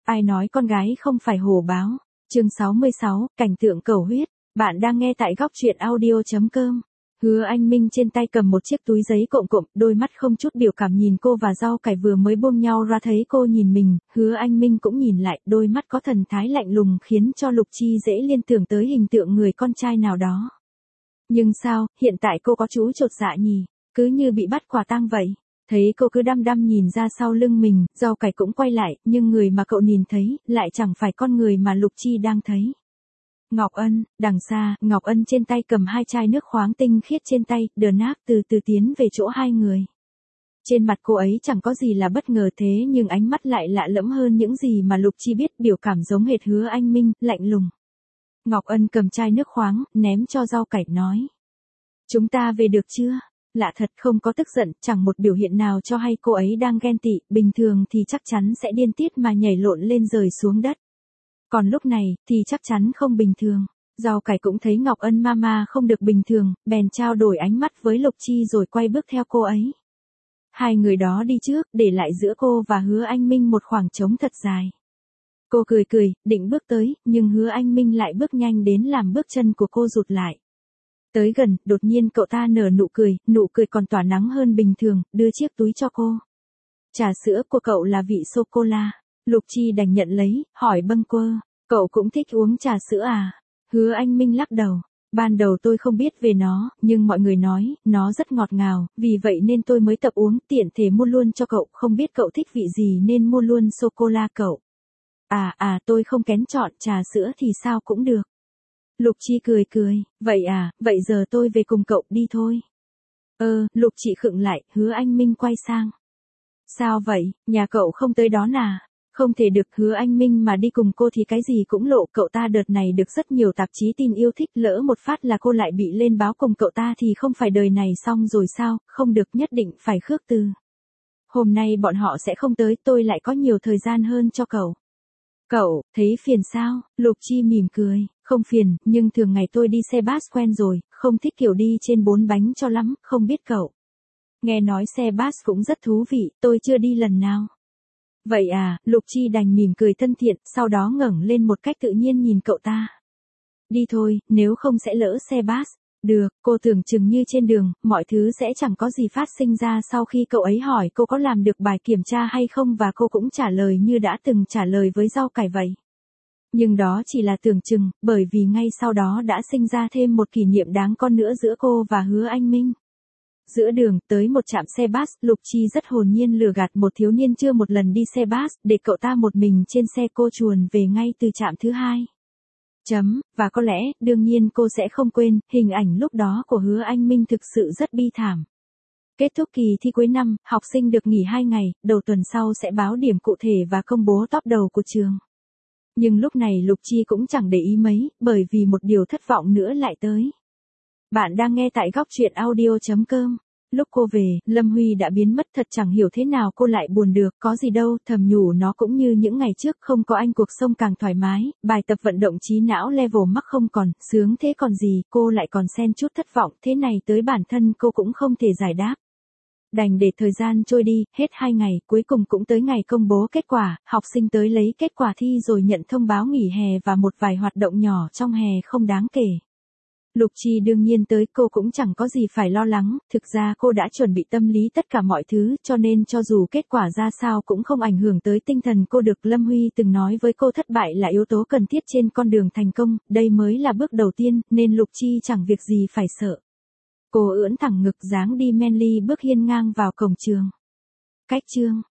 Ai nói con gái không phải hổ báo. Chương 66, cảnh tượng cầu huyết. Bạn đang nghe tại góc truyện audio.com. Hứa Anh Minh trên tay cầm một chiếc túi giấy cộm cộm, đôi mắt không chút biểu cảm nhìn cô và rau cải vừa mới buông nhau ra thấy cô nhìn mình, Hứa Anh Minh cũng nhìn lại, đôi mắt có thần thái lạnh lùng khiến cho Lục Chi dễ liên tưởng tới hình tượng người con trai nào đó. Nhưng sao, hiện tại cô có chú chột dạ nhỉ, cứ như bị bắt quả tang vậy. Thấy cô cứ đăm đăm nhìn ra sau lưng mình, rau cải cũng quay lại, nhưng người mà cậu nhìn thấy, lại chẳng phải con người mà Lục Chi đang thấy. Ngọc Ân, đằng xa, Ngọc Ân trên tay cầm 2 chai nước khoáng tinh khiết trên tay, đờ nát từ từ tiến về chỗ hai người. Trên mặt cô ấy chẳng có gì là bất ngờ thế nhưng ánh mắt lại lạ lẫm hơn những gì mà Lục Chi biết, biểu cảm giống hệt Hứa Anh Minh, lạnh lùng. Ngọc Ân cầm chai nước khoáng, ném cho rau cải, nói. Chúng ta về được chưa? Lạ thật, không có tức giận, chẳng một biểu hiện nào cho hay cô ấy đang ghen tị, bình thường thì chắc chắn sẽ điên tiết mà nhảy lộn lên rời xuống đất. Còn lúc này, thì chắc chắn không bình thường. Rau cải cũng thấy Ngọc Ân mama không được bình thường, bèn trao đổi ánh mắt với Lục Chi rồi quay bước theo cô ấy. Hai người đó đi trước, để lại giữa cô và Hứa Anh Minh một khoảng trống thật dài. Cô cười cười, định bước tới, nhưng Hứa Anh Minh lại bước nhanh đến làm bước chân của cô rụt lại. Tới gần, đột nhiên cậu ta nở nụ cười còn tỏa nắng hơn bình thường, đưa chiếc túi cho cô. Trà sữa của cậu là vị sô-cô-la. Lục Chi đành nhận lấy, hỏi bâng quơ, cậu cũng thích uống trà sữa à? Hứa Anh Minh lắc đầu. Ban đầu tôi không biết về nó, nhưng mọi người nói, nó rất ngọt ngào, vì vậy nên tôi mới tập uống, tiện thể mua luôn cho cậu, không biết cậu thích vị gì nên mua luôn sô-cô-la cậu. Tôi không kén chọn, trà sữa thì sao cũng được. Lục Chi cười, vậy à, vậy giờ tôi về cùng cậu đi thôi. Lục Chi khựng lại, Hứa Anh Minh quay sang. Sao vậy, nhà cậu không tới đó à? Không thể được, Hứa Anh Minh mà đi cùng cô thì cái gì cũng lộ, cậu ta đợt này được rất nhiều tạp chí tin yêu thích, lỡ một phát là cô lại bị lên báo cùng cậu ta thì không phải đời này xong rồi sao, không được, nhất định phải khước từ. Hôm nay bọn họ sẽ không tới, tôi lại có nhiều thời gian hơn cho cậu. Cậu, thấy phiền sao? Lục Chi mỉm cười, không phiền, nhưng thường ngày tôi đi xe bus quen rồi, không thích kiểu đi trên 4 bánh cho lắm, không biết cậu. Nghe nói xe bus cũng rất thú vị, tôi chưa đi lần nào. Vậy à, Lục Chi đành mỉm cười thân thiện, sau đó ngẩng lên một cách tự nhiên nhìn cậu ta. Đi thôi, nếu không sẽ lỡ xe bus. Được, cô tưởng chừng như trên đường, mọi thứ sẽ chẳng có gì phát sinh ra sau khi cậu ấy hỏi cô có làm được bài kiểm tra hay không và cô cũng trả lời như đã từng trả lời với rau cải vậy. Nhưng đó chỉ là tưởng chừng, bởi vì ngay sau đó đã sinh ra thêm một kỷ niệm đáng con nữa giữa cô và Hứa Anh Minh. Giữa đường, tới một trạm xe bus, Lục Chi rất hồn nhiên lừa gạt một thiếu niên chưa một lần đi xe bus, để cậu ta một mình trên xe cô chuồn về ngay từ trạm thứ 2. Và có lẽ, đương nhiên cô sẽ không quên, hình ảnh lúc đó của Hứa Anh Minh thực sự rất bi thảm. Kết thúc kỳ thi cuối năm, học sinh được nghỉ 2 ngày, đầu tuần sau sẽ báo điểm cụ thể và công bố top đầu của trường. Nhưng lúc này Lục Chi cũng chẳng để ý mấy, bởi vì một điều thất vọng nữa lại tới. Bạn đang nghe tại góc truyện audio.com. Lúc cô về, Lâm Huy đã biến mất, thật chẳng hiểu thế nào cô lại buồn được, có gì đâu, thầm nhủ nó cũng như những ngày trước, không có anh cuộc sống càng thoải mái, bài tập vận động trí não level mắc không còn, sướng thế còn gì, cô lại còn xen chút thất vọng, thế này tới bản thân cô cũng không thể giải đáp. Đành để thời gian trôi đi, hết 2 ngày, cuối cùng cũng tới ngày công bố kết quả, học sinh tới lấy kết quả thi rồi nhận thông báo nghỉ hè và một vài hoạt động nhỏ trong hè không đáng kể. Lục Chi đương nhiên tới, cô cũng chẳng có gì phải lo lắng, thực ra cô đã chuẩn bị tâm lý tất cả mọi thứ, cho nên cho dù kết quả ra sao cũng không ảnh hưởng tới tinh thần cô được. Lâm Huy từng nói với cô thất bại là yếu tố cần thiết trên con đường thành công, đây mới là bước đầu tiên, nên Lục Chi chẳng việc gì phải sợ. Cô ưỡn thẳng ngực dáng đi manly bước hiên ngang vào cổng trường. Cách chương